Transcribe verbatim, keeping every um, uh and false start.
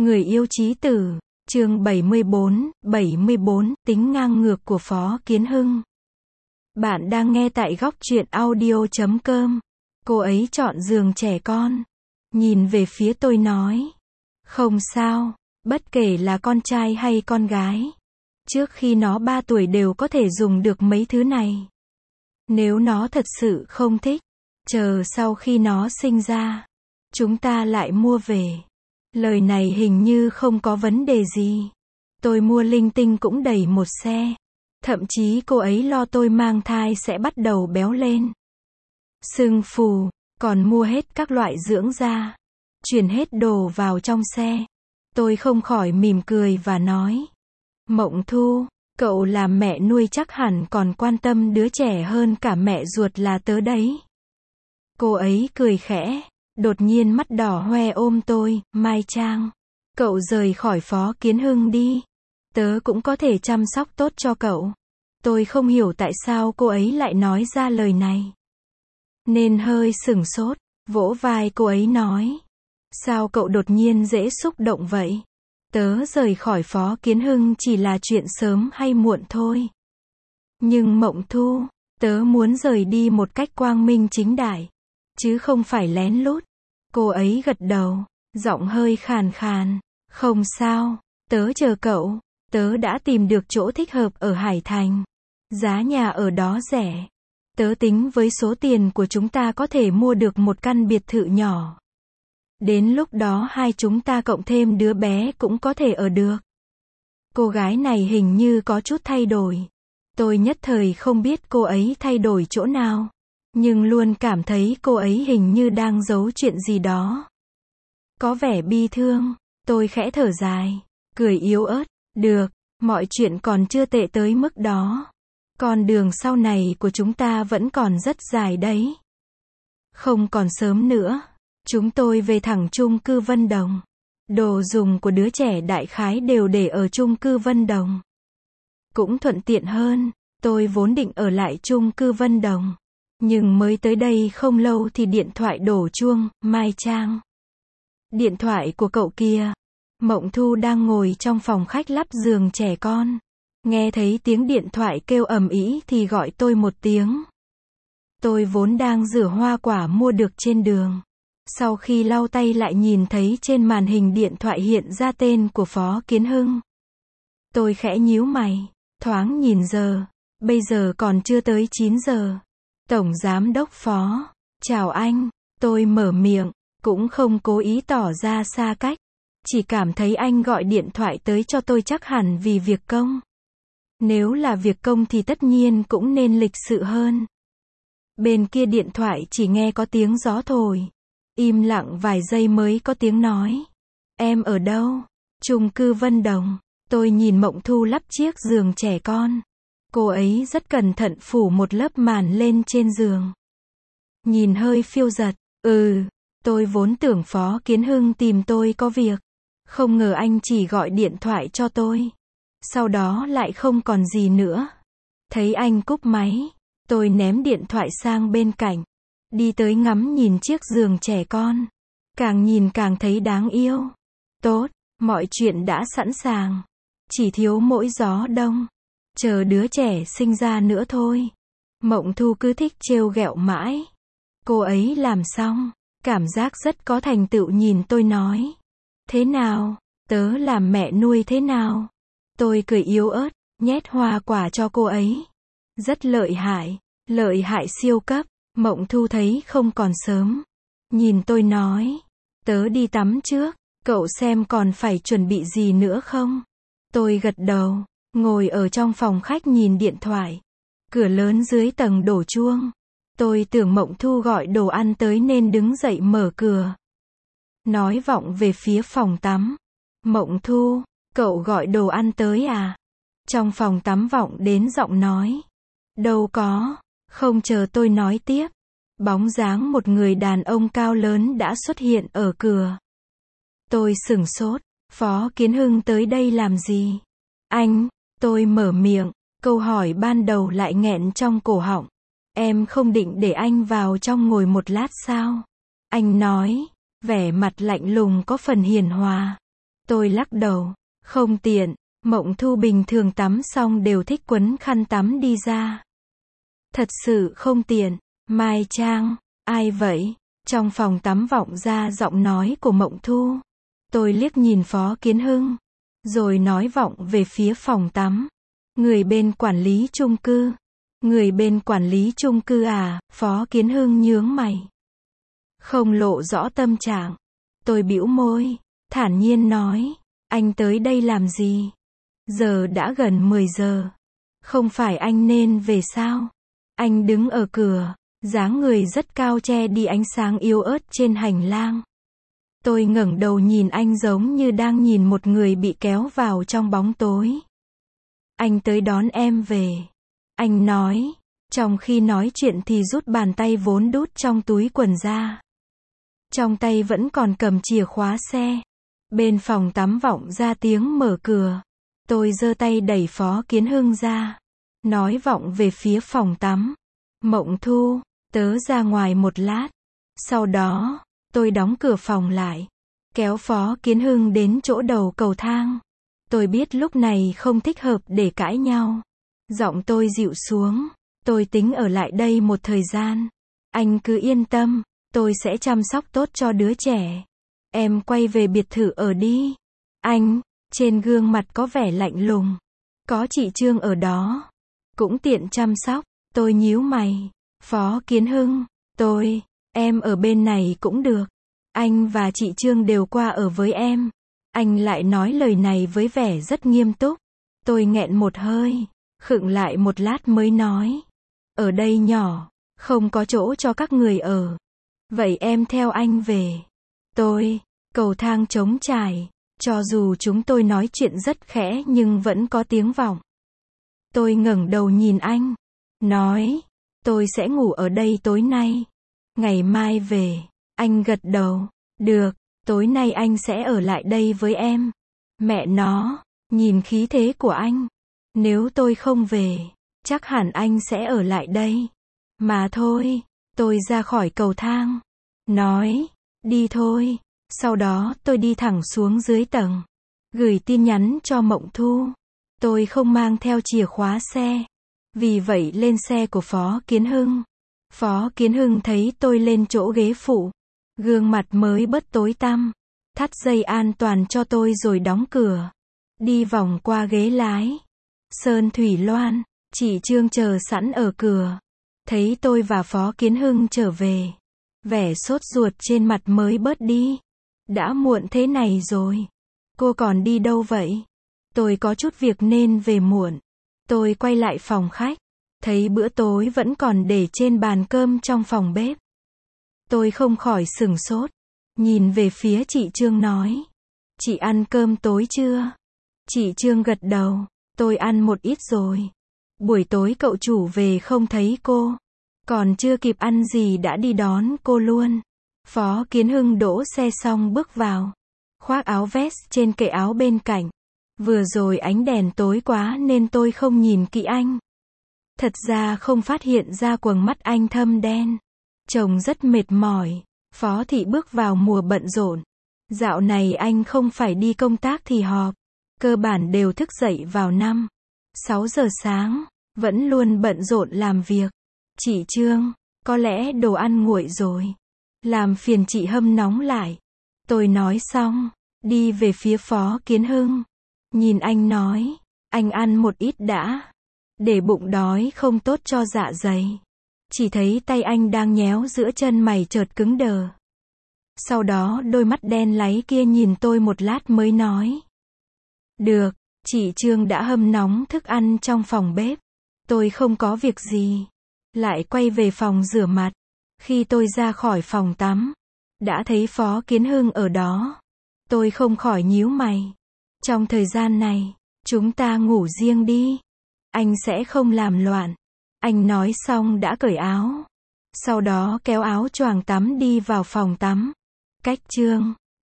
Người yêu chí tử, chương bảy mươi bốn, bảy mươi bốn, tính ngang ngược của Phó Kiến Hưng. Bạn đang nghe tại góc truyện audio chấm com. Cô ấy chọn giường trẻ con. Nhìn về phía tôi nói. Không sao, bất kể là con trai hay con gái. Trước khi nó ba tuổi đều có thể dùng được mấy thứ này. Nếu nó thật sự không thích, chờ sau khi nó sinh ra, chúng ta lại mua về. Lời này hình như không có vấn đề gì. Tôi mua linh tinh cũng đầy một xe. Thậm chí cô ấy lo tôi mang thai sẽ bắt đầu béo lên. Sưng phù, còn mua hết các loại dưỡng da. Chuyển hết đồ vào trong xe. Tôi không khỏi mỉm cười và nói. Mộng Thu, cậu làm mẹ nuôi chắc hẳn còn quan tâm đứa trẻ hơn cả mẹ ruột là tớ đấy. Cô ấy cười khẽ. Đột nhiên mắt đỏ hoe ôm tôi, Mai Trang. Cậu rời khỏi Phó Kiến Hưng đi. Tớ cũng có thể chăm sóc tốt cho cậu. Tôi không hiểu tại sao cô ấy lại nói ra lời này. Nên hơi sửng sốt, vỗ vai cô ấy nói. Sao cậu đột nhiên dễ xúc động vậy? Tớ rời khỏi Phó Kiến Hưng chỉ là chuyện sớm hay muộn thôi. Nhưng Mộng Thu, tớ muốn rời đi một cách quang minh chính đại. Chứ không phải lén lút. Cô ấy gật đầu, giọng hơi khàn khàn. Không sao, tớ chờ cậu. Tớ đã tìm được chỗ thích hợp ở Hải Thành. Giá nhà ở đó rẻ. Tớ tính với số tiền của chúng ta có thể mua được một căn biệt thự nhỏ. Đến lúc đó hai chúng ta cộng thêm đứa bé cũng có thể ở được. Cô gái này hình như có chút thay đổi. Tôi nhất thời không biết cô ấy thay đổi chỗ nào. Nhưng luôn cảm thấy cô ấy hình như đang giấu chuyện gì đó. Có vẻ bi thương. Tôi khẽ thở dài. Cười yếu ớt. Được, mọi chuyện còn chưa tệ tới mức đó. Con đường sau này của chúng ta vẫn còn rất dài đấy. Không còn sớm nữa. Chúng tôi về thẳng chung cư Vân Đồng. Đồ dùng của đứa trẻ đại khái đều để ở chung cư Vân Đồng. Cũng thuận tiện hơn. Tôi vốn định ở lại chung cư Vân Đồng. Nhưng mới tới đây không lâu thì điện thoại đổ chuông, Mai Trang. Điện thoại của cậu kia. Mộng Thu đang ngồi trong phòng khách lắp giường trẻ con. Nghe thấy tiếng điện thoại kêu ầm ĩ thì gọi tôi một tiếng. Tôi vốn đang rửa hoa quả mua được trên đường. Sau khi lau tay lại nhìn thấy trên màn hình điện thoại hiện ra tên của Phó Kiến Hưng. Tôi khẽ nhíu mày, thoáng nhìn giờ. Bây giờ còn chưa tới chín giờ. Tổng Giám đốc Phó, chào anh, tôi mở miệng, cũng không cố ý tỏ ra xa cách. Chỉ cảm thấy anh gọi điện thoại tới cho tôi chắc hẳn vì việc công. Nếu là việc công thì tất nhiên cũng nên lịch sự hơn. Bên kia điện thoại chỉ nghe có tiếng gió thổi. Im lặng vài giây mới có tiếng nói. Em ở đâu? Chung cư Vân Đồng. Tôi nhìn Mộng Thu lắp chiếc giường trẻ con. Cô ấy rất cẩn thận phủ một lớp màn lên trên giường. Nhìn hơi phiêu dật. Ừ, tôi vốn tưởng Phó Kiến Hưng tìm tôi có việc. Không ngờ anh chỉ gọi điện thoại cho tôi. Sau đó lại không còn gì nữa. Thấy anh cúp máy, tôi ném điện thoại sang bên cạnh. Đi tới ngắm nhìn chiếc giường trẻ con. Càng nhìn càng thấy đáng yêu. Tốt, mọi chuyện đã sẵn sàng. Chỉ thiếu mỗi gió đông. Chờ đứa trẻ sinh ra nữa thôi. Mộng Thu cứ thích trêu ghẹo mãi. Cô ấy làm xong, cảm giác rất có thành tựu nhìn tôi nói. Thế nào, tớ làm mẹ nuôi thế nào? Tôi cười yếu ớt, nhét hoa quả cho cô ấy. Rất lợi hại, lợi hại siêu cấp. Mộng Thu thấy không còn sớm. Nhìn tôi nói, tớ đi tắm trước, cậu xem còn phải chuẩn bị gì nữa không? Tôi gật đầu, ngồi ở trong phòng khách nhìn điện thoại. Cửa lớn dưới tầng đổ chuông. Tôi tưởng Mộng Thu gọi đồ ăn tới nên đứng dậy mở cửa. Nói vọng về phía phòng tắm. Mộng Thu, cậu gọi đồ ăn tới à? Trong phòng tắm vọng đến giọng nói. Đâu có, không chờ tôi nói tiếp. Bóng dáng một người đàn ông cao lớn đã xuất hiện ở cửa. Tôi sửng sốt, Phó Kiến Hưng tới đây làm gì? Anh, tôi mở miệng, câu hỏi ban đầu lại nghẹn trong cổ họng. Em không định để anh vào trong ngồi một lát sao? Anh nói, vẻ mặt lạnh lùng có phần hiền hòa. Tôi lắc đầu. Không tiện. Mộng Thu bình thường tắm xong đều thích quấn khăn tắm đi ra. Thật sự không tiện. Mai Trang. Ai vậy? Trong phòng tắm vọng ra giọng nói của Mộng Thu. Tôi liếc nhìn Phó Kiến Hưng. Rồi nói vọng về phía phòng tắm. Người bên quản lý chung cư. Người bên quản lý chung cư à? Phó Kiến Hưng nhướng mày. Không lộ rõ tâm trạng. Tôi bĩu môi. Thản nhiên nói. Anh tới đây làm gì? Giờ đã gần mười giờ. Không phải anh nên về sao? Anh đứng ở cửa. Dáng người rất cao che đi ánh sáng yếu ớt trên hành lang. Tôi ngẩng đầu nhìn anh giống như đang nhìn một người bị kéo vào trong bóng tối. Anh tới đón em về. Anh nói. Trong khi nói chuyện thì rút bàn tay vốn đút trong túi quần ra. Trong tay vẫn còn cầm chìa khóa xe. Bên phòng tắm vọng ra tiếng mở cửa. Tôi giơ tay đẩy Phó Kiến Hưng ra. Nói vọng về phía phòng tắm. Mộng Thu, tớ ra ngoài một lát. Sau đó, tôi đóng cửa phòng lại. Kéo Phó Kiến Hưng đến chỗ đầu cầu thang. Tôi biết lúc này không thích hợp để cãi nhau. Giọng tôi dịu xuống. Tôi tính ở lại đây một thời gian. Anh cứ yên tâm. Tôi sẽ chăm sóc tốt cho đứa trẻ. Em quay về biệt thự ở đi. Anh, trên gương mặt có vẻ lạnh lùng. Có chị Trương ở đó. Cũng tiện chăm sóc. Tôi nhíu mày. Phó Kiến Hưng, tôi, em ở bên này cũng được. Anh và chị Trương đều qua ở với em. Anh lại nói lời này với vẻ rất nghiêm túc. Tôi nghẹn một hơi, khựng lại một lát mới nói. Ở đây nhỏ, không có chỗ cho các người ở. Vậy em theo anh về. Tôi, cầu thang trống trải. Cho dù chúng tôi nói chuyện rất khẽ nhưng vẫn có tiếng vọng. Tôi ngẩng đầu nhìn anh. Nói, tôi sẽ ngủ ở đây tối nay. Ngày mai về. Anh gật đầu. Được, tối nay anh sẽ ở lại đây với em. Mẹ nó, nhìn khí thế của anh. Nếu tôi không về, chắc hẳn anh sẽ ở lại đây. Mà thôi, tôi ra khỏi cầu thang. Nói, đi thôi. Sau đó tôi đi thẳng xuống dưới tầng. Gửi tin nhắn cho Mộng Thu. Tôi không mang theo chìa khóa xe. Vì vậy lên xe của Phó Kiến Hưng. Phó Kiến Hưng thấy tôi lên chỗ ghế phụ. Gương mặt mới bớt tối tăm. Thắt dây an toàn cho tôi rồi đóng cửa. Đi vòng qua ghế lái. Sơn Thủy Loan, chị Trương chờ sẵn ở cửa. Thấy tôi và Phó Kiến Hưng trở về. Vẻ sốt ruột trên mặt mới bớt đi. Đã muộn thế này rồi. Cô còn đi đâu vậy? Tôi có chút việc nên về muộn. Tôi quay lại phòng khách. Thấy bữa tối vẫn còn để trên bàn cơm trong phòng bếp. Tôi không khỏi sửng sốt. Nhìn về phía chị Trương nói. Chị ăn cơm tối chưa? Chị Trương gật đầu. Tôi ăn một ít rồi. Buổi tối cậu chủ về không thấy cô. Còn chưa kịp ăn gì đã đi đón cô luôn. Phó Kiến Hưng đỗ xe xong bước vào. Khoác áo vest trên kệ áo bên cạnh. Vừa rồi ánh đèn tối quá nên tôi không nhìn kỹ anh. Thật ra không phát hiện ra quầng mắt anh thâm đen. Trông rất mệt mỏi. Phó Thị bước vào mùa bận rộn. Dạo này anh không phải đi công tác thì họp. Cơ bản đều thức dậy vào năm, sáu giờ sáng. Vẫn luôn bận rộn làm việc. Chị Trương, có lẽ đồ ăn nguội rồi. Làm phiền chị hâm nóng lại. Tôi nói xong, đi về phía Phó Kiến Hưng. Nhìn anh nói, anh ăn một ít đã. Để bụng đói không tốt cho dạ dày. Chỉ thấy tay anh đang nhéo giữa chân mày chợt cứng đờ. Sau đó đôi mắt đen láy kia nhìn tôi một lát mới nói. Được, chị Trương đã hâm nóng thức ăn trong phòng bếp. Tôi không có việc gì. Lại quay về phòng rửa mặt. Khi tôi ra khỏi phòng tắm, đã thấy Phó Kiến Hưng ở đó. Tôi không khỏi nhíu mày. Trong thời gian này, chúng ta ngủ riêng đi. Anh sẽ không làm loạn. Anh nói xong đã cởi áo. Sau đó kéo áo choàng tắm đi vào phòng tắm. Cách Trương.